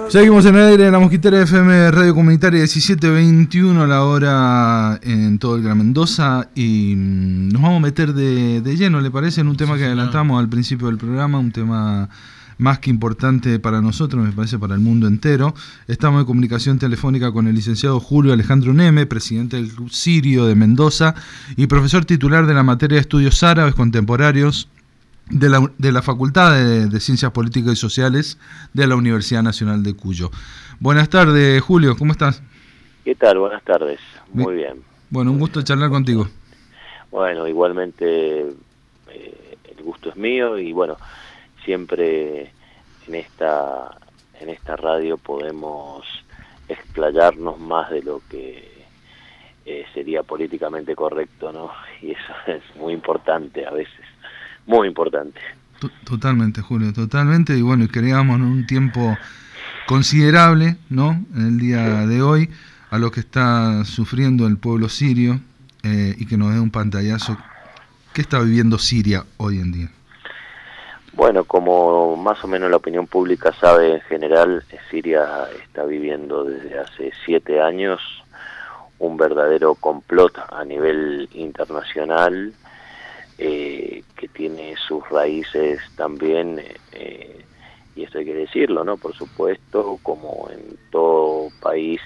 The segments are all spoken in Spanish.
Seguimos en el aire de la Mosquitera FM Radio Comunitaria 17:21 la hora en todo el Gran Mendoza y nos vamos a meter de lleno, ¿le parece? En un tema que adelantamos al principio del programa, un tema más que importante para nosotros, me parece para el mundo entero. Estamos en comunicación telefónica con el licenciado Julio Alejandro Neme, presidente del Club Sirio de Mendoza y profesor titular de la materia de Estudios Árabes Contemporáneos de la Facultad de Ciencias Políticas y Sociales de la Universidad Nacional de Cuyo. Buenas tardes, Julio, ¿cómo estás? ¿Qué tal? Buenas tardes, muy bien. Bueno, un gusto charlar contigo. Bueno, igualmente el gusto es mío y bueno, siempre en esta radio podemos explayarnos más de lo que sería políticamente correcto, ¿no? Y eso es muy importante a veces. Muy importante. Totalmente, Julio, totalmente. Y bueno, queríamos en un tiempo considerable, ¿no? En el día de hoy, a lo que está sufriendo el pueblo sirio y que nos dé un pantallazo. ¿Qué está viviendo Siria hoy en día? Bueno, como más o menos la opinión pública sabe en general, Siria está viviendo desde hace 7 años un verdadero complot a nivel internacional, que tiene sus raíces también, y esto hay que decirlo, ¿no? Por supuesto, como en todo país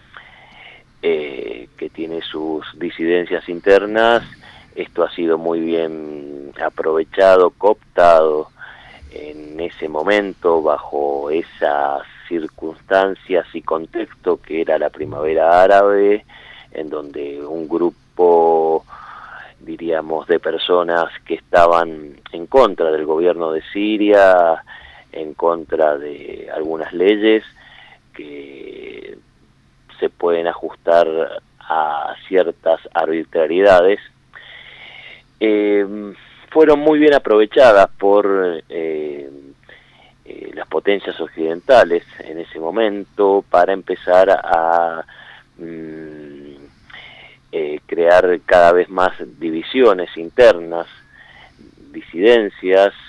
que tiene sus disidencias internas, esto ha sido muy bien aprovechado, cooptado en ese momento, bajo esas circunstancias y contexto que era la primavera árabe, en donde un grupo, diríamos, de personas que estaban en contra del gobierno de Siria, en contra de algunas leyes que se pueden ajustar a ciertas arbitrariedades, fueron muy bien aprovechadas por las potencias occidentales en ese momento para empezar a crear cada vez más divisiones internas, disidencias,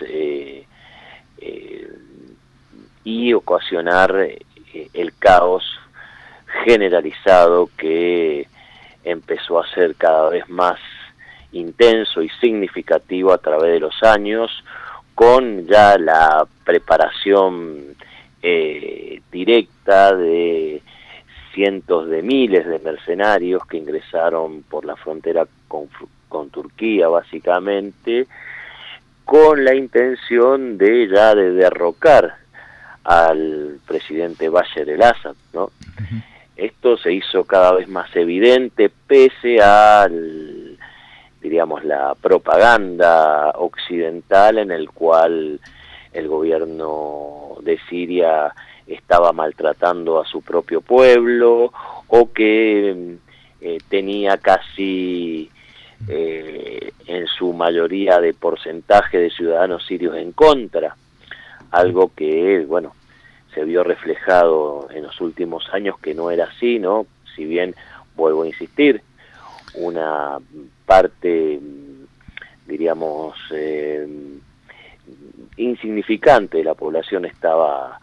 y ocasionar el caos generalizado que empezó a ser cada vez más intenso y significativo a través de los años, con ya la preparación directa de cientos de miles de mercenarios que ingresaron por la frontera con Turquía, básicamente, con la intención de derrocar al presidente Bashar el-Assad, ¿no? Uh-huh. Esto se hizo cada vez más evidente pese a, diríamos, la propaganda occidental en el cual el gobierno de Siria estaba maltratando a su propio pueblo, o que tenía casi en su mayoría de porcentaje de ciudadanos sirios en contra, algo que, bueno, se vio reflejado en los últimos años que no era así, ¿no? Si bien, vuelvo a insistir, una parte, diríamos, insignificante de la población estaba,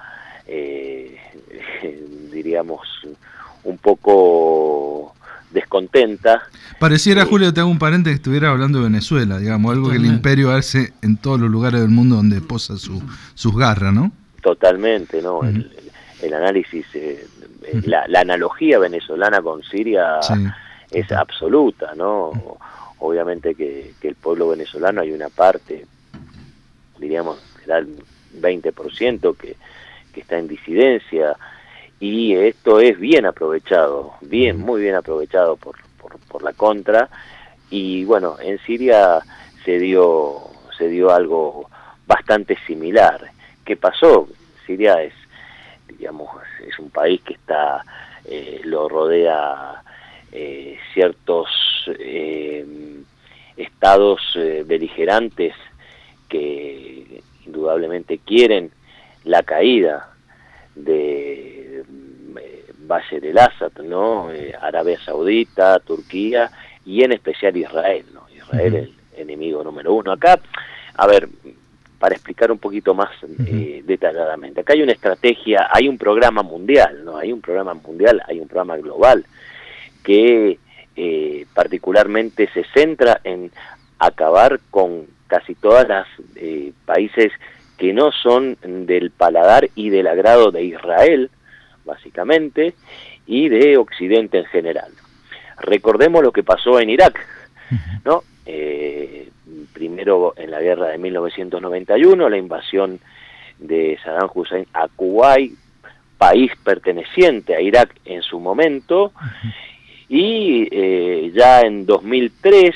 diríamos, un poco descontenta. Pareciera, Julio, te hago un paréntesis, que estuviera hablando de Venezuela, digamos, algo que el imperio hace en todos los lugares del mundo donde posa sus garras, ¿no? Totalmente, ¿no? Uh-huh. El análisis, la analogía venezolana con Siria es absoluta, ¿no? Uh-huh. Obviamente que el pueblo venezolano, hay una parte, diríamos, será el 20% que está en disidencia, y esto es bien aprovechado, muy bien aprovechado por la contra, y bueno, en Siria se dio algo bastante similar. ¿Qué pasó? Siria es, digamos, es un país que está, lo rodea ciertos estados beligerantes que indudablemente quieren la caída de Bashar el-Assad, ¿no? Arabia Saudita, Turquía y en especial Israel, ¿no? Israel, el enemigo número uno. Acá, a ver, para explicar un poquito más detalladamente. Acá hay una estrategia, hay un programa mundial, ¿no? Hay un programa mundial, hay un programa global que particularmente se centra en acabar con casi todas las países que no son del paladar y del agrado de Israel, básicamente, y de Occidente en general. Recordemos lo que pasó en Irak, ¿no? Primero en la guerra de 1991, la invasión de Saddam Hussein a Kuwait, país perteneciente a Irak en su momento, y ya en 2003,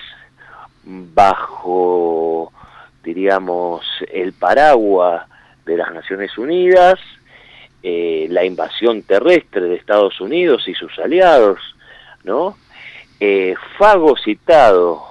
bajo, diríamos, el paraguas de las Naciones Unidas, la invasión terrestre de Estados Unidos y sus aliados, ¿no? Fagocitado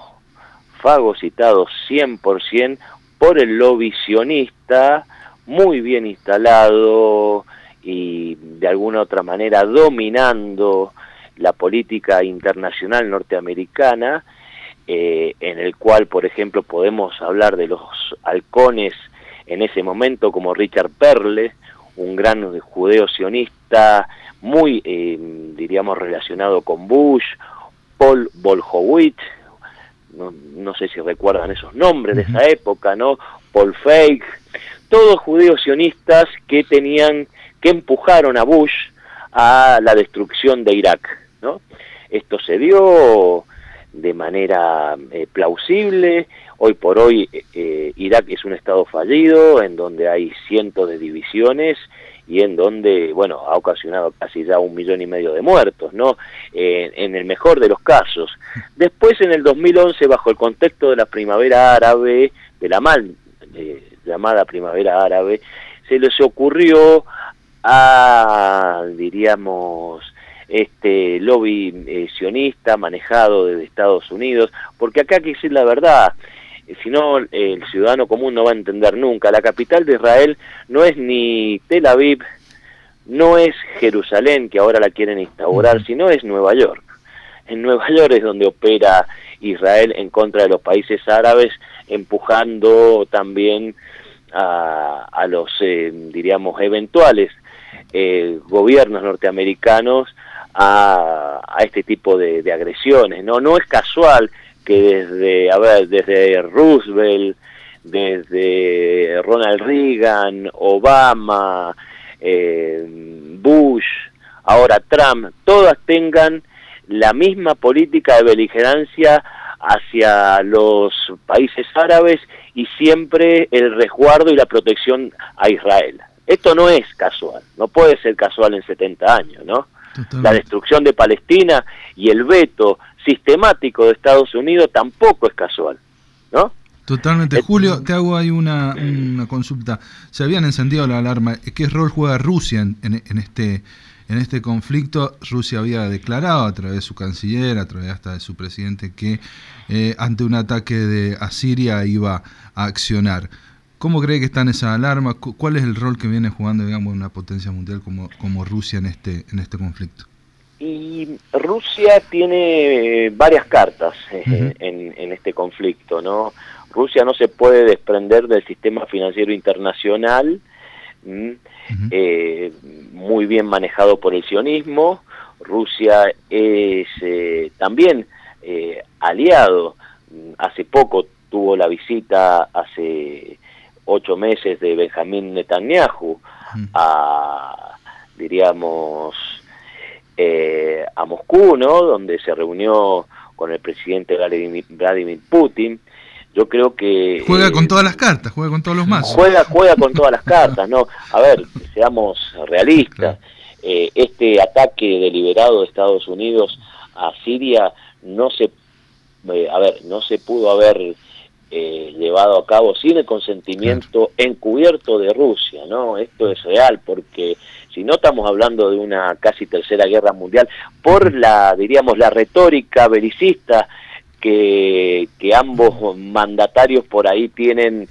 100% por el lobby sionista, muy bien instalado y de alguna otra manera dominando la política internacional norteamericana, en el cual, por ejemplo, podemos hablar de los halcones en ese momento como Richard Perle, un gran judeo sionista muy, diríamos, relacionado con Bush, Paul Wolfowitz, no sé si recuerdan esos nombres de esa época, ¿no? Paul Feig, todos judíos sionistas que empujaron a Bush a la destrucción de Irak, ¿no? Esto se dio de manera plausible. Hoy por hoy Irak es un estado fallido, en donde hay cientos de divisiones y en donde, bueno, ha ocasionado casi ya 1,5 millones de muertos, ¿no? En el mejor de los casos. Después, en el 2011, bajo el contexto de la primavera árabe, de la mal llamada primavera árabe, se les ocurrió a, diríamos, este lobby sionista manejado desde Estados Unidos, porque acá hay que decir la verdad, si no el ciudadano común no va a entender nunca. La capital de Israel no es ni Tel Aviv, no es Jerusalén, que ahora la quieren instaurar, sino es Nueva York. En Nueva York es donde opera Israel en contra de los países árabes, empujando también a los, diríamos, eventuales gobiernos norteamericanos a este tipo de agresiones, ¿no? No es casual que desde Roosevelt, desde Ronald Reagan, Obama, Bush, ahora Trump, todas tengan la misma política de beligerancia hacia los países árabes y siempre el resguardo y la protección a Israel. Esto no es casual, no puede ser casual en 70 años, ¿no? Totalmente. La destrucción de Palestina y el veto sistemático de Estados Unidos tampoco es casual, ¿no? Totalmente. Julio, te hago ahí una consulta. Se habían encendido la alarma. ¿Qué rol juega Rusia en este conflicto? Rusia había declarado a través de su canciller, a través hasta de su presidente, que ante un ataque a Siria iba a accionar. ¿Cómo cree que está en esa alarma? ¿Cuál es el rol que viene jugando, digamos, una potencia mundial como Rusia en este conflicto? Y Rusia tiene varias cartas en este conflicto, ¿no? Rusia no se puede desprender del sistema financiero internacional, muy bien manejado por el sionismo. Rusia es también aliado. Hace poco tuvo la visita, hace 8 meses, de Benjamín Netanyahu diríamos, a Moscú, ¿no? Donde se reunió con el presidente Vladimir Putin. Yo creo que juega con todas las cartas, juega con todos los mazos. Juega con todas las cartas, ¿no? A ver, seamos realistas. Claro. Este ataque deliberado de Estados Unidos a Siria no se pudo haber llevado a cabo sin el consentimiento encubierto de Rusia, ¿no? Esto es real, porque si no estamos hablando de una casi tercera guerra mundial por la retórica belicista que ambos mandatarios por ahí tienen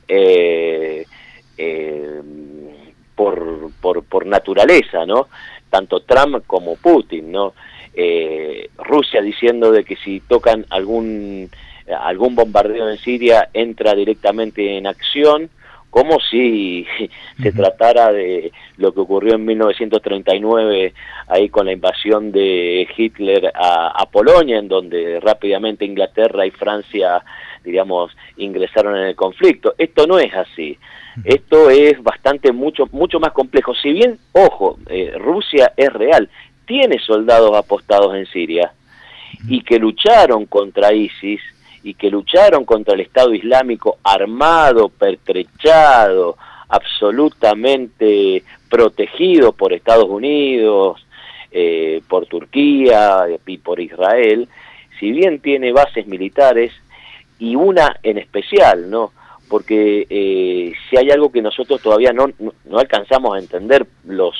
por naturaleza, ¿no? Tanto Trump como Putin, ¿no? Rusia diciendo de que si tocan algún bombardeo en Siria entra directamente en acción, como si se tratara de lo que ocurrió en 1939 ahí con la invasión de Hitler a Polonia, en donde rápidamente Inglaterra y Francia, digamos, ingresaron en el conflicto. Esto no es así. Esto es mucho más complejo. Si bien, ojo, Rusia es real, tiene soldados apostados en Siria y que lucharon contra ISIS y que lucharon contra el Estado Islámico armado, pertrechado, absolutamente protegido por Estados Unidos, por Turquía y por Israel. Si bien tiene bases militares, y una en especial, ¿no? Porque si hay algo que nosotros todavía no alcanzamos a entender los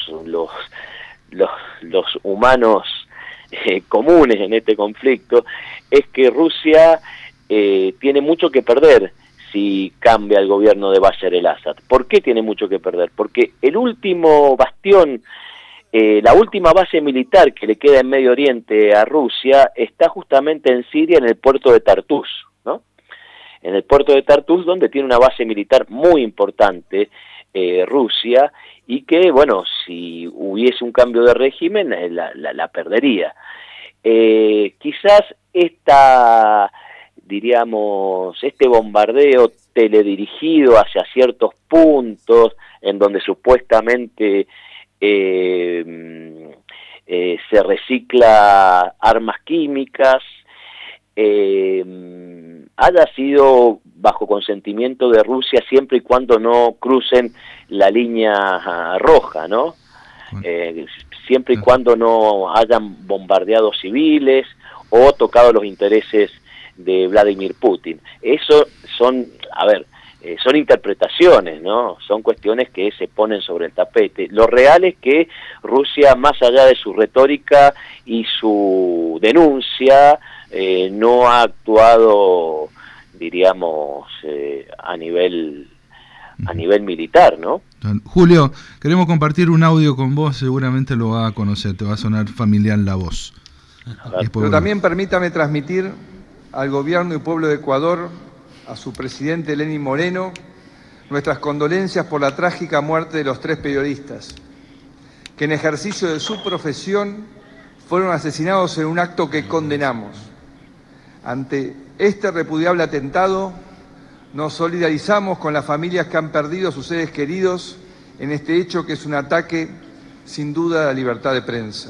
humanos comunes en este conflicto, es que Rusia tiene mucho que perder si cambia el gobierno de Bashar el-Assad. ¿Por qué tiene mucho que perder? Porque el último bastión, la última base militar que le queda en Medio Oriente a Rusia está justamente en Siria, en el puerto de Tartus, ¿no? En el puerto de Tartus, donde tiene una base militar muy importante Rusia, y que, bueno, si hubiese un cambio de régimen, la perdería. Quizás este bombardeo teledirigido hacia ciertos puntos, en donde supuestamente se recicla armas químicas, haya sido bajo consentimiento de Rusia siempre y cuando no crucen la línea roja, ¿no? Siempre y cuando no hayan bombardeado civiles o tocado los intereses de Vladimir Putin. Eso son interpretaciones, ¿no? Son cuestiones que se ponen sobre el tapete. Lo real es que Rusia, más allá de su retórica y su denuncia, no ha actuado, diríamos, a nivel militar, ¿no? Julio, queremos compartir un audio con vos, seguramente lo vas a conocer, te va a sonar familiar la voz. Pero también permítame transmitir al gobierno y pueblo de Ecuador, a su presidente Lenín Moreno, nuestras condolencias por la trágica muerte de los 3 periodistas, que en ejercicio de su profesión fueron asesinados en un acto que condenamos. Ante este repudiable atentado, nos solidarizamos con las familias que han perdido a sus seres queridos en este hecho que es un ataque, sin duda, a la libertad de prensa.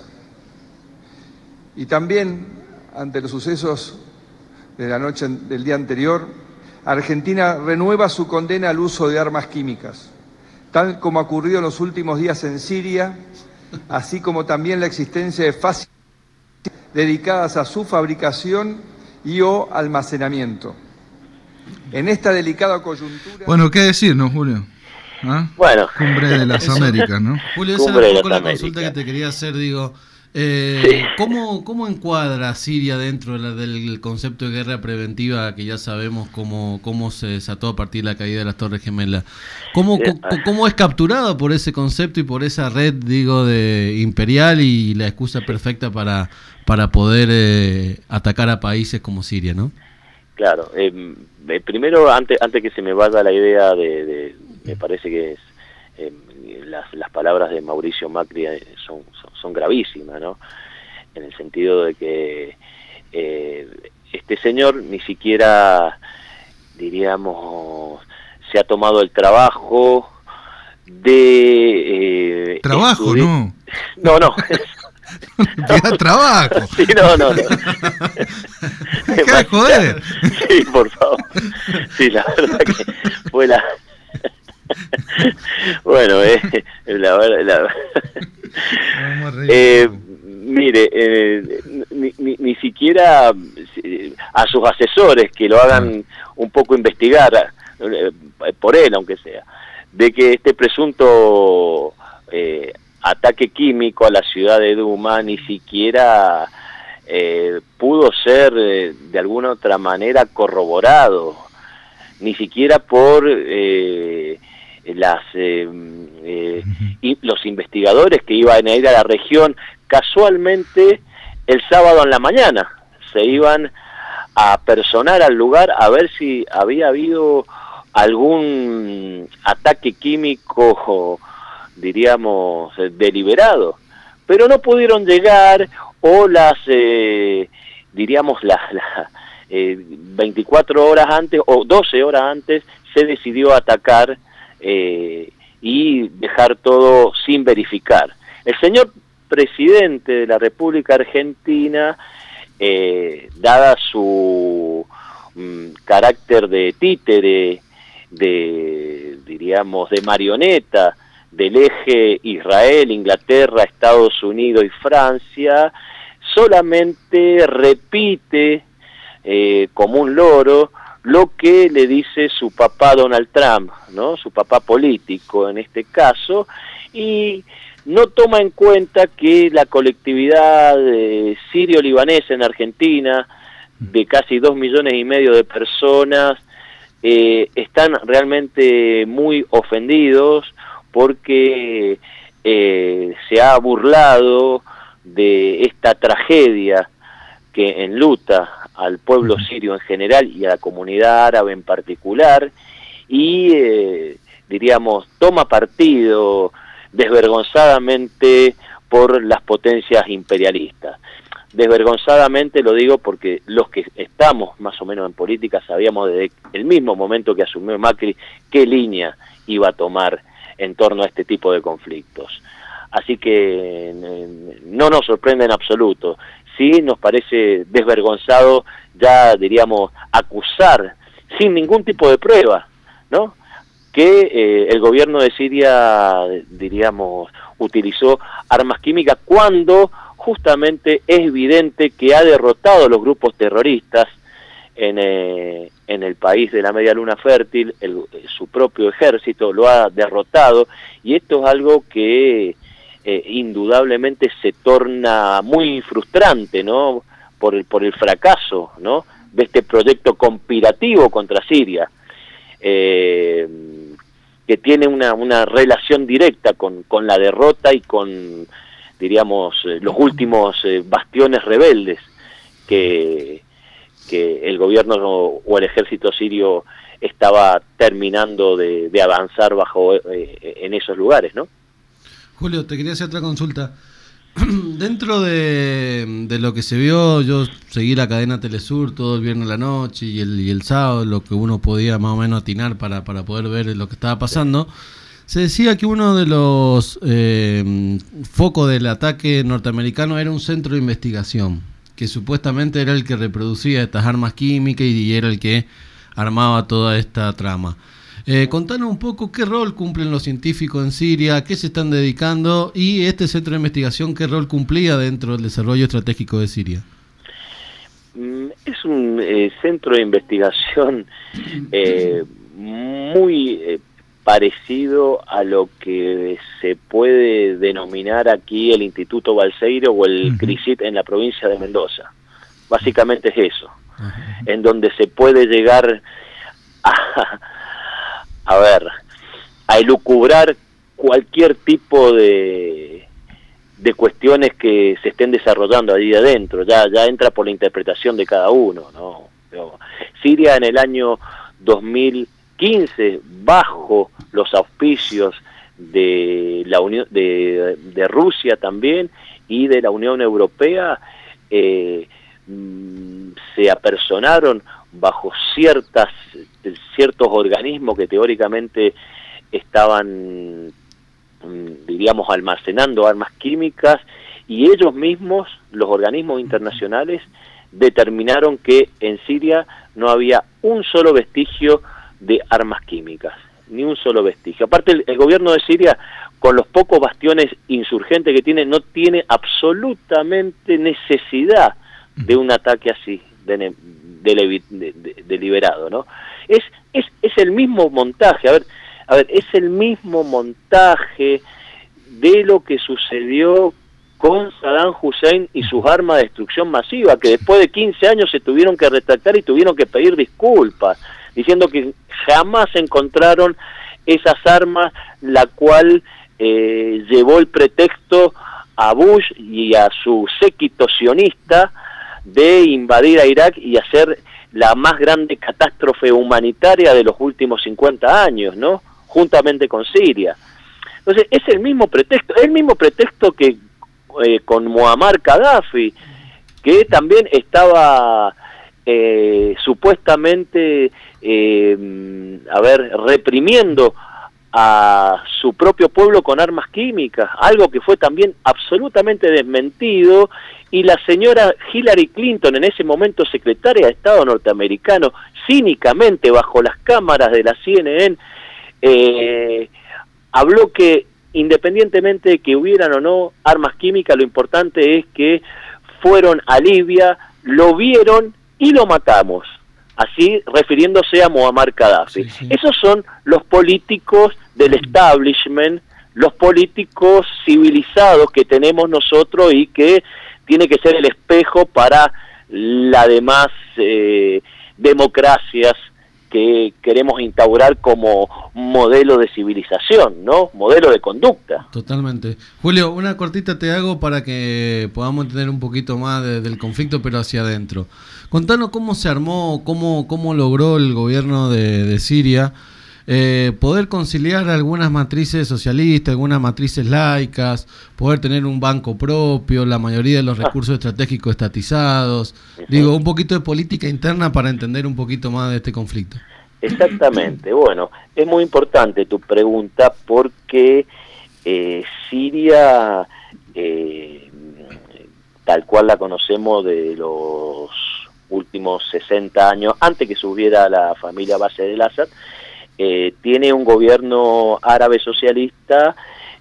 Y también, ante los sucesos de la noche del día anterior, Argentina renueva su condena al uso de armas químicas, tal como ha ocurrido en los últimos días en Siria, así como también la existencia de fáciles dedicadas a su fabricación y o almacenamiento. En esta delicada coyuntura... Bueno, ¿qué decirnos, Julio? ¿Ah? Bueno. Cumbre de las Américas, ¿no? Julio, esa era un poco la consulta que te quería hacer, digo... ¿Cómo encuadra Siria dentro del concepto de guerra preventiva que ya sabemos cómo se desató a partir de la caída de las Torres Gemelas? ¿Cómo es capturado por ese concepto y por esa red, digo, de imperial y la excusa perfecta para poder atacar a países como Siria, ¿no? Claro, primero, antes que se me vaya la idea me parece que es las palabras de Mauricio Macri son gravísimas, ¿no? En el sentido de que este señor ni siquiera, diríamos, se ha tomado el trabajo de... ¿Trabajo, no? No. Pida trabajo. Sí, no. ¿Qué joder? Sí, por favor. Sí, la verdad que fue la... Bueno, la verdad... mire, ni siquiera a sus asesores que lo hagan un poco investigar, por él aunque sea, de que este presunto ataque químico a la ciudad de Duma ni siquiera pudo ser de alguna otra manera corroborado, ni siquiera por los investigadores que iban a ir a la región. Casualmente el sábado en la mañana se iban a personar al lugar a ver si había habido algún ataque químico, diríamos, deliberado, pero no pudieron llegar, o las 24 horas antes o 12 horas antes se decidió atacar y dejar todo sin verificar. El señor presidente de la República Argentina, dada su carácter de títere, diríamos, de marioneta del eje Israel, Inglaterra, Estados Unidos y Francia, solamente repite como un loro lo que le dice su papá Donald Trump, ¿no? Su papá político en este caso, y no toma en cuenta que la colectividad sirio-libanesa en Argentina, de casi 2,5 millones de personas, están realmente muy ofendidos porque se ha burlado de esta tragedia que enluta al pueblo sirio en general y a la comunidad árabe en particular, y diríamos, toma partido desvergonzadamente por las potencias imperialistas. Desvergonzadamente lo digo porque los que estamos más o menos en política sabíamos desde el mismo momento que asumió Macri qué línea iba a tomar en torno a este tipo de conflictos. Así que no nos sorprende en absoluto. Sí nos parece desvergonzado, ya diríamos, acusar sin ningún tipo de prueba, ¿no?, que el gobierno de Siria, diríamos, utilizó armas químicas cuando justamente es evidente que ha derrotado a los grupos terroristas en el país de la media luna fértil. Su propio ejército lo ha derrotado, y esto es algo que indudablemente se torna muy frustrante, ¿no?, por el fracaso, ¿no?, de este proyecto conspirativo contra Siria, que tiene una relación directa con la derrota y con, diríamos, los últimos bastiones rebeldes que el gobierno o el ejército sirio estaba terminando de avanzar en esos lugares, ¿no? Julio, te quería hacer otra consulta. Dentro de lo que se vio, yo seguí la cadena Telesur todo el viernes a la noche y el sábado, lo que uno podía más o menos atinar para poder ver lo que estaba pasando. Se decía que uno de los focos del ataque norteamericano era un centro de investigación, que supuestamente era el que reproducía estas armas químicas y era el que armaba toda esta trama. Contanos un poco qué rol cumplen los científicos en Siria, a qué se están dedicando, y este centro de investigación qué rol cumplía dentro del desarrollo estratégico de Siria. Es un centro de investigación muy parecido a lo que se puede denominar aquí el Instituto Balseiro o el CRISIT en la provincia de Mendoza. Básicamente es eso, en donde se puede llegar a elucubrar cualquier tipo de cuestiones que se estén desarrollando allí adentro. Ya entra por la interpretación de cada uno, ¿no? Pero Siria en el año 2015, bajo los auspicios de la Unión de Rusia también y de la Unión Europea, se apersonaron bajo ciertos organismos que teóricamente estaban, diríamos, almacenando armas químicas, y ellos mismos, los organismos internacionales, determinaron que en Siria no había un solo vestigio de armas químicas, ni un solo vestigio. Aparte, el gobierno de Siria, con los pocos bastiones insurgentes que tiene, no tiene absolutamente necesidad de un ataque así, deliberado, ¿no? Es el mismo montaje, a ver, es el mismo montaje de lo que sucedió con Saddam Hussein y sus armas de destrucción masiva, que después de 15 años se tuvieron que retractar y tuvieron que pedir disculpas, diciendo que jamás encontraron esas armas, la cual llevó el pretexto a Bush y a su séquito sionista de invadir a Irak y hacer la más grande catástrofe humanitaria de los últimos 50 años, ¿no? Juntamente con Siria. Entonces, es el mismo pretexto que con Muammar Gaddafi, que también estaba supuestamente reprimiendo a su propio pueblo con armas químicas, algo que fue también absolutamente desmentido, y la señora Hillary Clinton, en ese momento secretaria de Estado norteamericano, cínicamente bajo las cámaras de la CNN, habló que independientemente de que hubieran o no armas químicas, lo importante es que fueron a Libia, lo vieron y lo matamos. Así refiriéndose a Muammar Gaddafi. Sí. Esos son los políticos del establishment, los políticos civilizados que tenemos nosotros y que tiene que ser el espejo para las demás democracias que queremos instaurar como modelo de civilización, ¿no? Modelo de conducta. Totalmente. Julio, una cortita te hago para que podamos entender un poquito más del conflicto, pero hacia adentro. Contanos cómo se armó, cómo logró el gobierno de Siria poder conciliar algunas matrices socialistas, algunas matrices laicas, poder tener un banco propio, la mayoría de los recursos estratégicos estatizados. Digo, un poquito de política interna para entender un poquito más de este conflicto. Exactamente. Bueno, es muy importante tu pregunta porque Siria, tal cual la conocemos de los últimos 60 años, antes que subiera la familia Bashar al-Assad, tiene un gobierno árabe socialista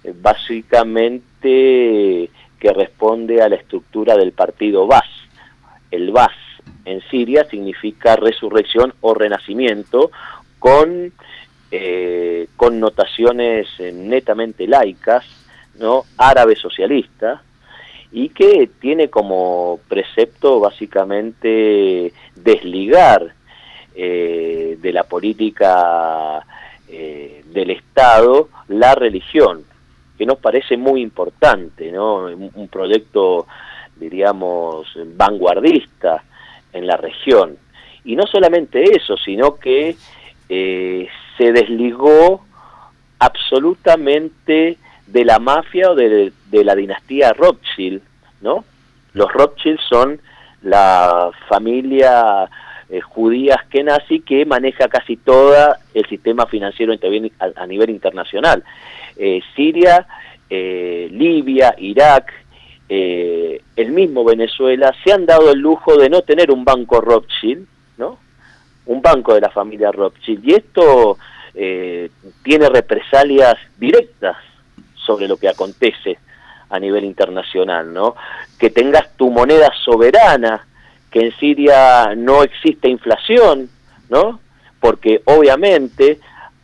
básicamente que responde a la estructura del partido Baas. El Baas en Siria significa resurrección o renacimiento, con connotaciones netamente laicas, ¿no? Árabe socialista, y que tiene como precepto básicamente desligar de la política del Estado la religión, que nos parece muy importante, ¿no? Un proyecto, diríamos, vanguardista en la región. Y no solamente eso, sino que se desligó absolutamente de la mafia o de la dinastía Rothschild, ¿no? Los Rothschild son la familia judía askenazí que maneja casi todo el sistema financiero a nivel internacional. Siria, Libia, Irak, el mismo Venezuela se han dado el lujo de no tener un banco Rothschild, ¿no? Un banco de la familia Rothschild, y esto tiene represalias directas sobre lo que acontece a nivel internacional, ¿no? Que tengas tu moneda soberana, que en Siria no existe inflación, ¿no? Porque obviamente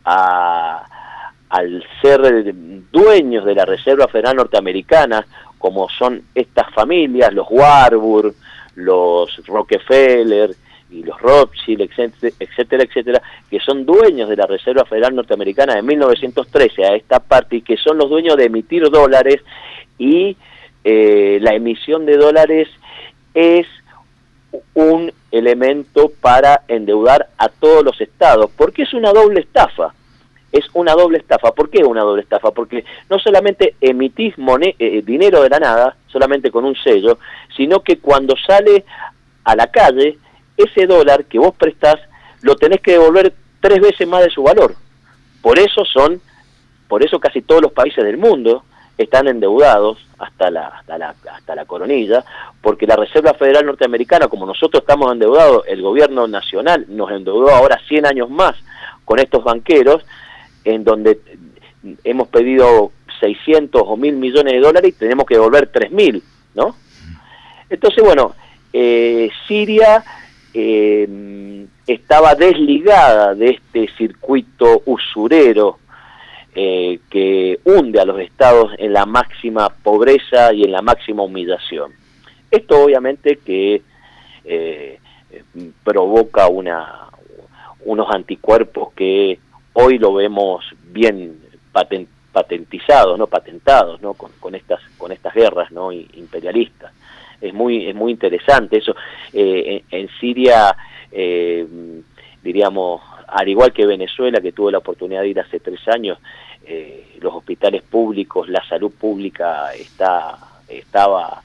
al ser dueños de la Reserva Federal Norteamericana, como son estas familias, los Warburg, los Rockefeller y los Rothschild, etcétera, etcétera, que son dueños de la Reserva Federal Norteamericana de 1913 a esta parte, y que son los dueños de emitir dólares, y la emisión de dólares es un elemento para endeudar a todos los estados, porque es una doble estafa. Es una doble estafa. ¿Por qué una doble estafa? Porque no solamente emitís dinero de la nada, solamente con un sello, sino que cuando sale a la calle, ese dólar que vos prestás lo tenés que devolver 3 veces más de su valor. Por eso casi todos los países del mundo están endeudados hasta la coronilla, porque la Reserva Federal Norteamericana, como nosotros estamos endeudados, el gobierno nacional nos endeudó ahora 100 años más con estos banqueros, en donde hemos pedido 600 o 1.000 millones de dólares y tenemos que devolver 3.000, ¿no? Entonces, bueno, Siria estaba desligada de este circuito usurero que hunde a los estados en la máxima pobreza y en la máxima humillación. Esto obviamente que provoca unos anticuerpos que hoy lo vemos bien patentados, ¿no? Con estas guerras, ¿no? imperialistas. Es muy interesante eso. En Siria diríamos, al igual que Venezuela, que tuve la oportunidad de ir hace 3 años, los hospitales públicos, la salud pública estaba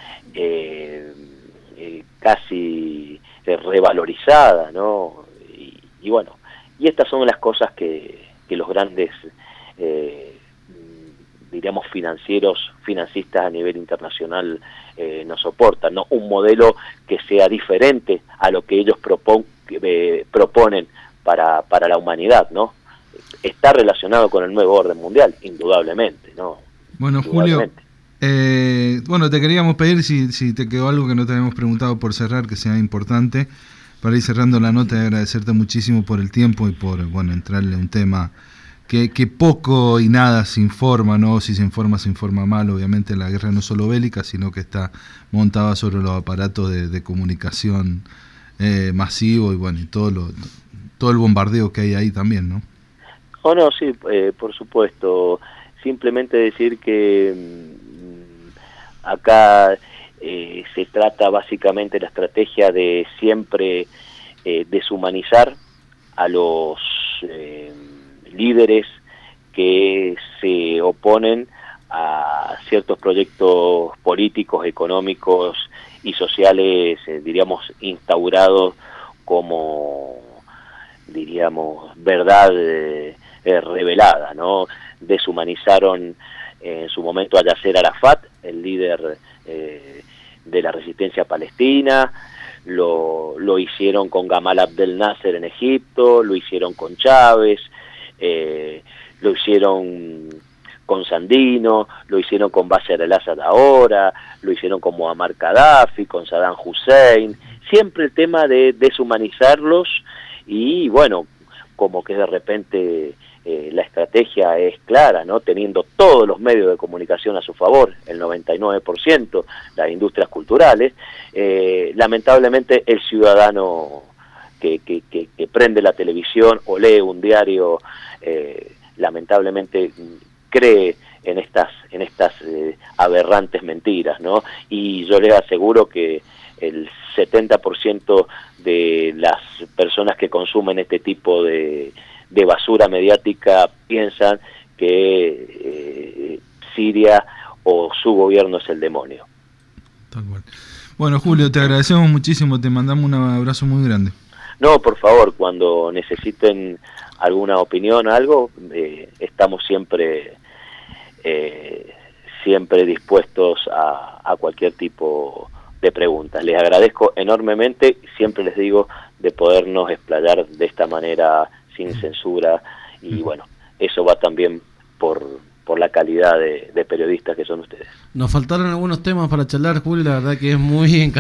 casi revalorizada, ¿no? Y bueno, y estas son las cosas que los grandes, diríamos, financistas a nivel internacional no soportan, ¿no? Un modelo que sea diferente a lo que ellos proponen para la humanidad, ¿no? Está relacionado con el nuevo orden mundial, indudablemente, ¿no? Bueno, Julio, bueno, te queríamos pedir si te quedó algo que no te habíamos preguntado por cerrar, que sea importante, para ir cerrando la nota, y agradecerte muchísimo por el tiempo y por, bueno, entrarle a un tema que poco y nada se informa, ¿no? Si se informa mal. Obviamente la guerra no es solo bélica, sino que está montada sobre los aparatos de comunicación masivo y bueno, y todo el bombardeo que hay ahí también, ¿no? Oh, no, sí, por supuesto. Simplemente decir que acá se trata básicamente la estrategia de siempre deshumanizar a los líderes que se oponen a ciertos proyectos políticos, económicos y sociales, diríamos, instaurados como, diríamos, verdad revelada, ¿no? Deshumanizaron en su momento a Yasser Arafat, el líder de la resistencia palestina, lo hicieron con Gamal Abdel Nasser en Egipto, lo hicieron con Chávez, lo hicieron con Sandino, lo hicieron con Bashar al-Assad ahora, lo hicieron con Muammar Gaddafi, con Saddam Hussein, siempre el tema de deshumanizarlos y bueno, como que de repente la estrategia es clara, ¿no? Teniendo todos los medios de comunicación a su favor, el 99%, las industrias culturales, lamentablemente el ciudadano que prende la televisión o lee un diario, lamentablemente cree en estas aberrantes mentiras, ¿no? Y yo les aseguro que el 70% de las personas que consumen este tipo de basura mediática piensan que Siria o su gobierno es el demonio. Tal cual. Bueno, Julio, te agradecemos muchísimo, te mandamos un abrazo muy grande. No, por favor, cuando necesiten alguna opinión, algo, estamos siempre dispuestos a cualquier tipo de preguntas. Les agradezco enormemente, siempre les digo, de podernos explayar de esta manera sin censura y bueno, eso va también por la calidad de periodistas que son ustedes. Nos faltaron algunos temas para charlar, Julio, la verdad que es muy